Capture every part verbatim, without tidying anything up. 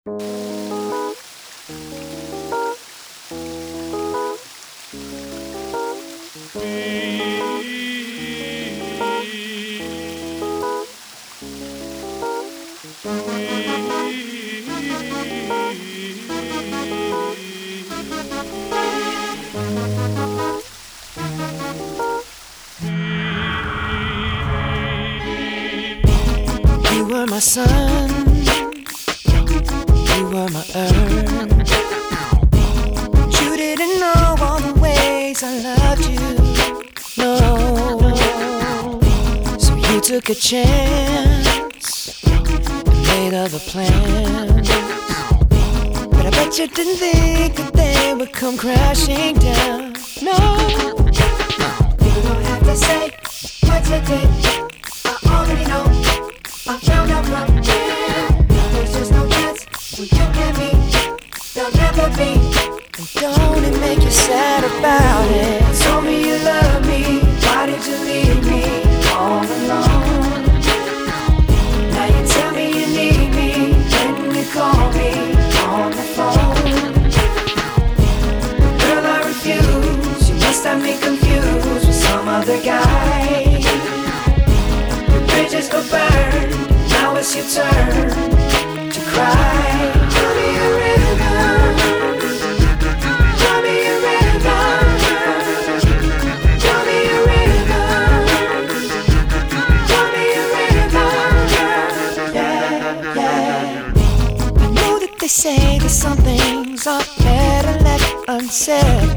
You were my sun, you were my earth, but you didn't know all the ways I loved you, no. So you took a chance and made other plans, but I bet you didn't think that they would come crashing down, no. You don't have to say what you did, I already know. I found out from here, there's just no chance for you and me, there'll never be. And don't it make you sad about it? Told me you love me, why did you leave me all alone? Now you tell me you need me, when you call me on the phone. Girl, I refuse, you must have me confused with some other guy. Your bridges were burned, now it's your turn to cry. Tell me a river, tell me a river, tell me a river, tell me a river. Yeah, yeah. I know that they say that some things are better left unsaid,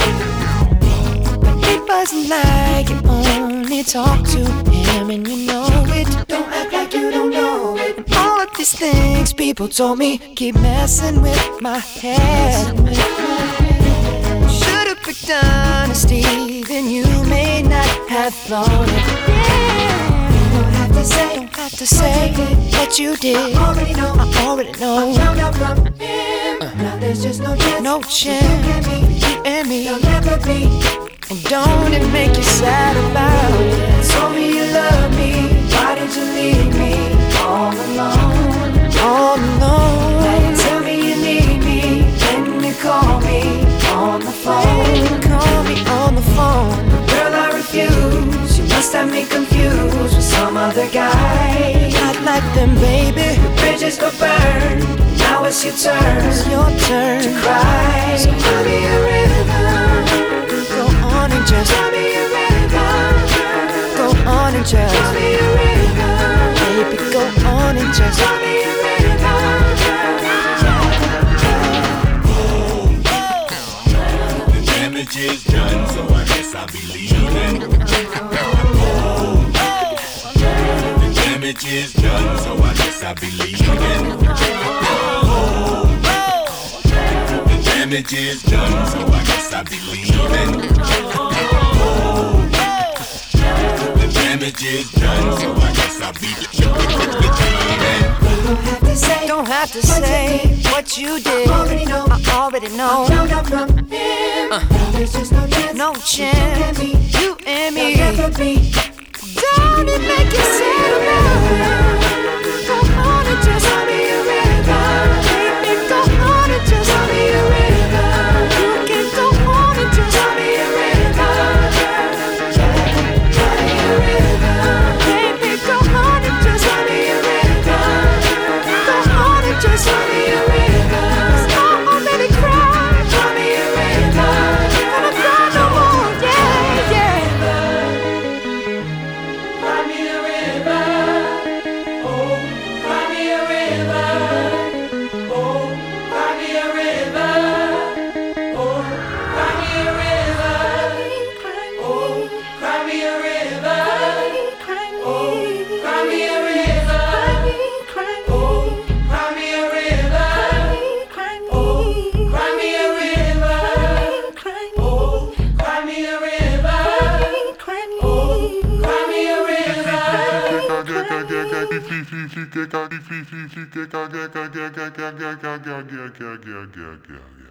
but it wasn't like you only talk to him and you know it. Don't act like you don't know it. And all of these things people told me keep messing with my head. Should've picked honesty, then you may not have thought it. Yeah. Don't have to say, don't have to say what you did. I already know, I already know. I found out from him. Uh. Now there's just no chance, no chance for you and me, there'll never be. And don't it make you sad about it? Told me you love me, why did you leave me all alone? All alone. Now you tell me you need me, when you call me on the phone. Call me on the phone. Girl, I refuse, you must have me confused with some other guy. Not like them, baby. The bridges were burned, now it's your turn, it's your turn to cry. So tell me a river, go on and just tell me a river, go on and just tell me a river, baby, go on and just tell me a river. The damage is done, so I guess I'll be leaving. The damage is done, so I guess I'll be leaving. The damage is done, so I guess I'll be leaving. The damage is done, so I guess I'll be leaving. Don't have to say, don't have to say what you did. I already know, I already know. I found out from him. Uh. Now there's just no chance, no chance. You and me, you and me. Never be. Don't it make you sad about it? Go on and just tell me a river, baby. Go on and just tell me a river. You can go on and just tell me a river. Tell me a river, baby. Go on and just tell me a river. Go on and just tell me a river. 'Cause I already cried. Tell me a river, gonna cry no more. Yeah, yeah. Cry me a river, oh, cry me a river, oh, cry me a river, oh, cry me a river, oh, cry me a river, oh, cry me a river, oh, cry me a river, oh, cry me a river, oh, cry me a river, oh, cry me a river. Yeah, yeah, yeah, yeah, yeah.